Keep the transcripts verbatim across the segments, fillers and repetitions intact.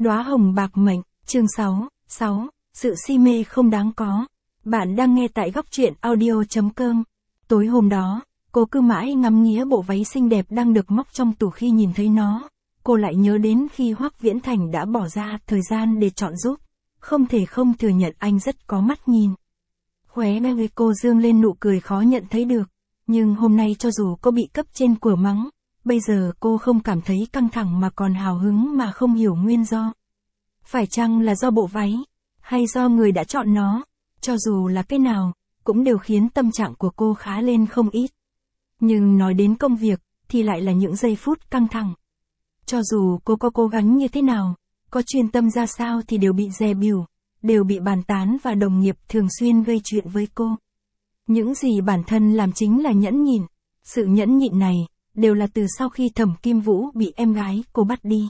Đóa hồng bạc mệnh, chương sáu, sáu, sự si mê không đáng có. Bạn đang nghe tại góc truyện audio chấm com. Tối hôm đó, cô cứ mãi ngắm nghía bộ váy xinh đẹp đang được móc trong tủ. Khi nhìn thấy nó, cô lại nhớ đến khi Hoắc Viễn Thành đã bỏ ra thời gian để chọn giúp. Không thể không thừa nhận anh rất có mắt nhìn. Khóe môi cô dương lên nụ cười khó nhận thấy được. Nhưng hôm nay cho dù cô bị cấp trên của mắng, bây giờ cô không cảm thấy căng thẳng mà còn hào hứng mà không hiểu nguyên do. Phải chăng là do bộ váy, hay do người đã chọn nó, cho dù là cái nào, cũng đều khiến tâm trạng của cô khá lên không ít. Nhưng nói đến công việc, thì lại là những giây phút căng thẳng. Cho dù cô có cố gắng như thế nào, có chuyên tâm ra sao thì đều bị dè bỉu, đều bị bàn tán và đồng nghiệp thường xuyên gây chuyện với cô. Những gì bản thân làm chính là nhẫn nhịn. Sự nhẫn nhịn này, đều là từ sau khi Thẩm Kim Vũ bị em gái cô bắt đi.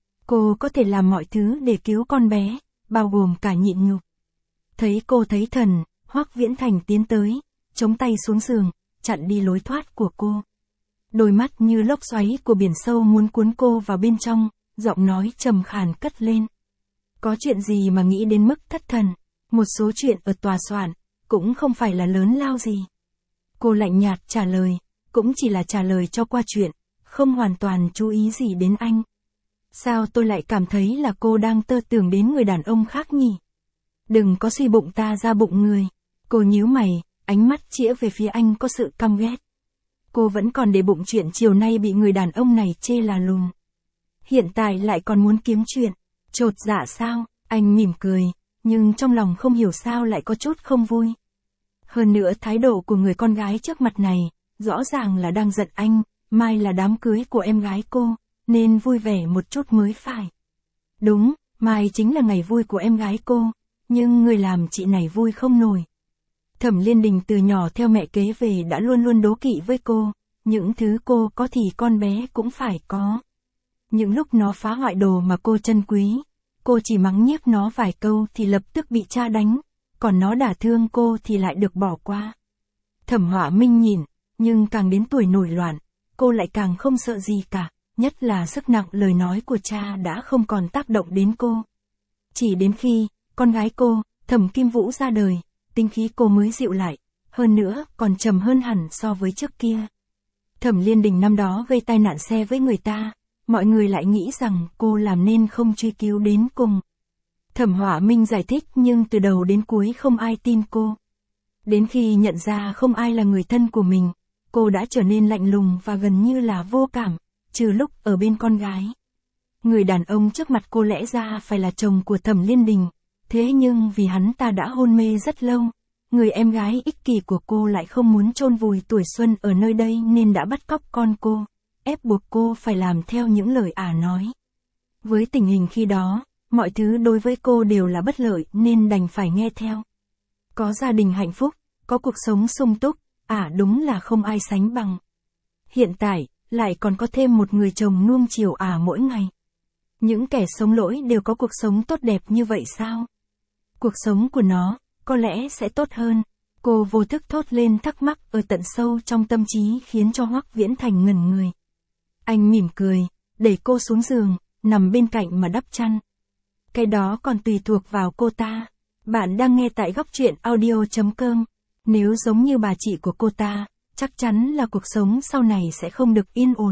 Cô có thể làm mọi thứ để cứu con bé, bao gồm cả nhịn nhục. Thấy cô thấy thần, Hoắc Viễn Thành tiến tới, chống tay xuống giường, chặn đi lối thoát của cô. Đôi mắt như lốc xoáy của biển sâu muốn cuốn cô vào bên trong, giọng nói trầm khàn cất lên. Có chuyện gì mà nghĩ đến mức thất thần, một số chuyện ở tòa soạn, cũng không phải là lớn lao gì. Cô lạnh nhạt trả lời, cũng chỉ là trả lời cho qua chuyện, không hoàn toàn chú ý gì đến anh. Sao tôi lại cảm thấy là cô đang tơ tưởng đến người đàn ông khác nhỉ? Đừng có suy bụng ta ra bụng người. Cô nhíu mày, ánh mắt chĩa về phía anh có sự căm ghét. Cô vẫn còn để bụng chuyện chiều nay bị người đàn ông này chê là lùn. Hiện tại lại còn muốn kiếm chuyện. Chột dạ sao? Anh mỉm cười, nhưng trong lòng không hiểu sao lại có chút không vui. Hơn nữa thái độ của người con gái trước mặt này, rõ ràng là đang giận anh, mai là đám cưới của em gái cô, nên vui vẻ một chút mới phải. Đúng, mai chính là ngày vui của em gái cô, nhưng người làm chị này vui không nổi. Thẩm Liên Đình từ nhỏ theo mẹ kế về đã luôn luôn đố kỵ với cô, những thứ cô có thì con bé cũng phải có. Những lúc nó phá hoại đồ mà cô trân quý, cô chỉ mắng nhiếc nó vài câu thì lập tức bị cha đánh, còn nó đả thương cô thì lại được bỏ qua. Thẩm Họa Minh nhìn, nhưng càng đến tuổi nổi loạn, cô lại càng không sợ gì cả, nhất là sức nặng lời nói của cha đã không còn tác động đến cô. Chỉ đến khi, con gái cô, Thẩm Kim Vũ ra đời, tính khí cô mới dịu lại, hơn nữa còn trầm hơn hẳn so với trước kia. Thẩm Liên Đình năm đó gây tai nạn xe với người ta, mọi người lại nghĩ rằng cô làm nên không truy cứu đến cùng. Thẩm Họa Minh giải thích nhưng từ đầu đến cuối không ai tin cô. Đến khi nhận ra không ai là người thân của mình, cô đã trở nên lạnh lùng và gần như là vô cảm, trừ lúc ở bên con gái. Người đàn ông trước mặt cô lẽ ra phải là chồng của Thẩm Liên Đình, thế nhưng vì hắn ta đã hôn mê rất lâu, người em gái ích kỷ của cô lại không muốn chôn vùi tuổi xuân ở nơi đây nên đã bắt cóc con cô, ép buộc cô phải làm theo những lời ả nói. Với tình hình khi đó, mọi thứ đối với cô đều là bất lợi nên đành phải nghe theo. Có gia đình hạnh phúc, có cuộc sống sung túc, ả đúng là không ai sánh bằng. Hiện tại, lại còn có thêm một người chồng nuông chiều ả mỗi ngày. Những kẻ sống lỗi đều có cuộc sống tốt đẹp như vậy sao? Cuộc sống của nó, có lẽ sẽ tốt hơn. Cô vô thức thốt lên thắc mắc ở tận sâu trong tâm trí khiến cho Hoắc Viễn Thành ngẩn người. Anh mỉm cười, đẩy cô xuống giường, nằm bên cạnh mà đắp chăn. Cái đó còn tùy thuộc vào cô ta. Bạn đang nghe tại góc truyện audio chấm com. Nếu giống như bà chị của cô ta, chắc chắn là cuộc sống sau này sẽ không được yên ổn.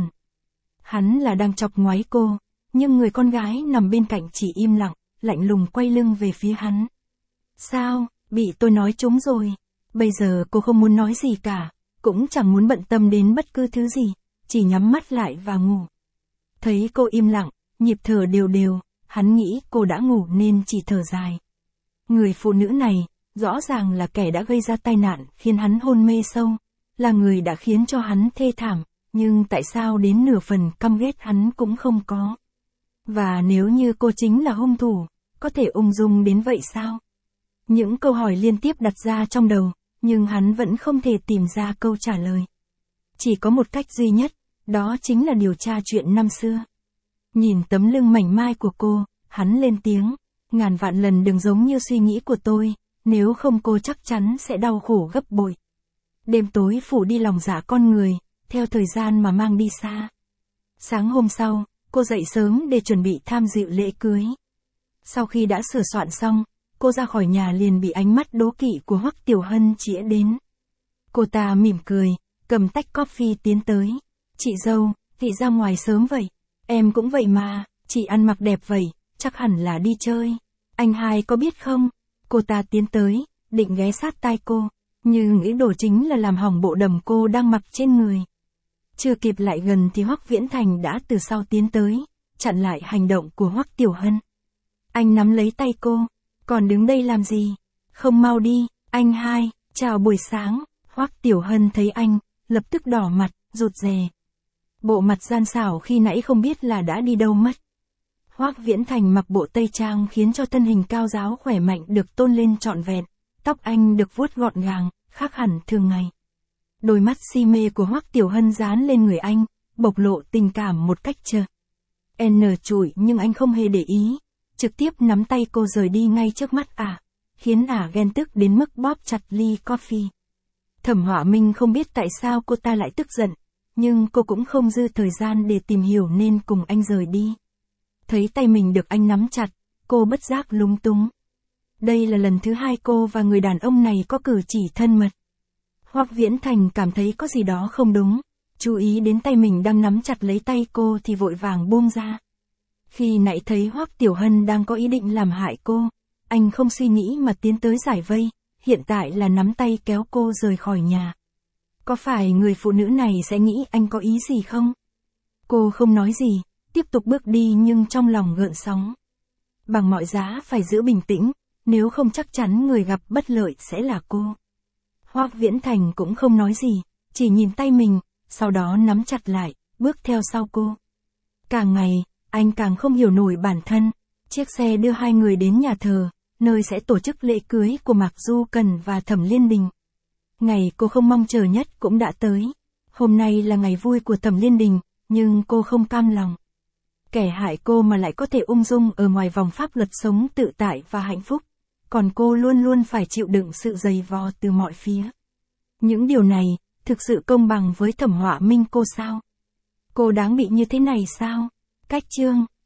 Hắn là đang chọc ngoáy cô, nhưng người con gái nằm bên cạnh chỉ im lặng, lạnh lùng quay lưng về phía hắn. Sao, bị tôi nói trúng rồi. Bây giờ cô không muốn nói gì cả, cũng chẳng muốn bận tâm đến bất cứ thứ gì, chỉ nhắm mắt lại và ngủ. Thấy cô im lặng, nhịp thở đều đều, hắn nghĩ cô đã ngủ nên chỉ thở dài. Người phụ nữ này, rõ ràng là kẻ đã gây ra tai nạn khiến hắn hôn mê sâu, là người đã khiến cho hắn thê thảm, nhưng tại sao đến nửa phần căm ghét hắn cũng không có. Và nếu như cô chính là hung thủ, có thể ung dung đến vậy sao? Những câu hỏi liên tiếp đặt ra trong đầu, nhưng hắn vẫn không thể tìm ra câu trả lời. Chỉ có một cách duy nhất, đó chính là điều tra chuyện năm xưa. Nhìn tấm lưng mảnh mai của cô, hắn lên tiếng, ngàn vạn lần đừng giống như suy nghĩ của tôi, nếu không cô chắc chắn sẽ đau khổ gấp bội. Đêm tối phủ đi lòng dạ con người, theo thời gian mà mang đi xa. Sáng hôm sau, cô dậy sớm để chuẩn bị tham dự lễ cưới. Sau khi đã sửa soạn xong, cô ra khỏi nhà liền bị ánh mắt đố kỵ của Hoắc Tiểu Hân chĩa đến. Cô ta mỉm cười, cầm tách coffee tiến tới. Chị dâu, chị ra ngoài sớm vậy. Em cũng vậy mà, chị ăn mặc đẹp vậy, chắc hẳn là đi chơi. Anh hai có biết không? Cô ta tiến tới, định ghé sát tai cô, nhưng ý đồ chính là làm hỏng bộ đầm cô đang mặc trên người. Chưa kịp lại gần thì Hoắc Viễn Thành đã từ sau tiến tới, chặn lại hành động của Hoắc Tiểu Hân. Anh nắm lấy tay cô, còn đứng đây làm gì? Không mau đi, anh hai, chào buổi sáng. Hoắc Tiểu Hân thấy anh, lập tức đỏ mặt, rụt rè. Bộ mặt gian xảo khi nãy không biết là đã đi đâu mất. Hoắc Viễn Thành mặc bộ tây trang khiến cho thân hình cao ráo khỏe mạnh được tôn lên trọn vẹn, tóc anh được vuốt gọn gàng, khác hẳn thường ngày. Đôi mắt si mê của Hoắc Tiểu Hân dán lên người anh, bộc lộ tình cảm một cách chơ N chủi nhưng anh không hề để ý, trực tiếp nắm tay cô rời đi ngay trước mắt ả, khiến ả ghen tức đến mức bóp chặt ly coffee. Thẩm Họa Minh không biết tại sao cô ta lại tức giận, nhưng cô cũng không dư thời gian để tìm hiểu nên cùng anh rời đi. Thấy tay mình được anh nắm chặt, cô bất giác lúng túng. Đây là lần thứ hai cô và người đàn ông này có cử chỉ thân mật. Hoắc Viễn Thành cảm thấy có gì đó không đúng, chú ý đến tay mình đang nắm chặt lấy tay cô thì vội vàng buông ra. Khi nãy thấy Hoắc Tiểu Hân đang có ý định làm hại cô, anh không suy nghĩ mà tiến tới giải vây, hiện tại là nắm tay kéo cô rời khỏi nhà. Có phải người phụ nữ này sẽ nghĩ anh có ý gì không? Cô không nói gì, tiếp tục bước đi nhưng trong lòng gợn sóng. Bằng mọi giá phải giữ bình tĩnh, nếu không chắc chắn người gặp bất lợi sẽ là cô. Hoắc Viễn Thành cũng không nói gì, chỉ nhìn tay mình, sau đó nắm chặt lại, bước theo sau cô. Càng ngày, anh càng không hiểu nổi bản thân. Chiếc xe đưa hai người đến nhà thờ, nơi sẽ tổ chức lễ cưới của Mạc Du Cần và Thẩm Liên Đình. Ngày cô không mong chờ nhất cũng đã tới. Hôm nay là ngày vui của Thẩm Liên Đình, nhưng cô không cam lòng. Kẻ hại cô mà lại có thể ung dung ở ngoài vòng pháp luật sống tự tại và hạnh phúc, còn cô luôn luôn phải chịu đựng sự dày vò từ mọi phía. Những điều này, thực sự công bằng với Thẩm Họa Minh cô sao? Cô đáng bị như thế này sao? Cách chương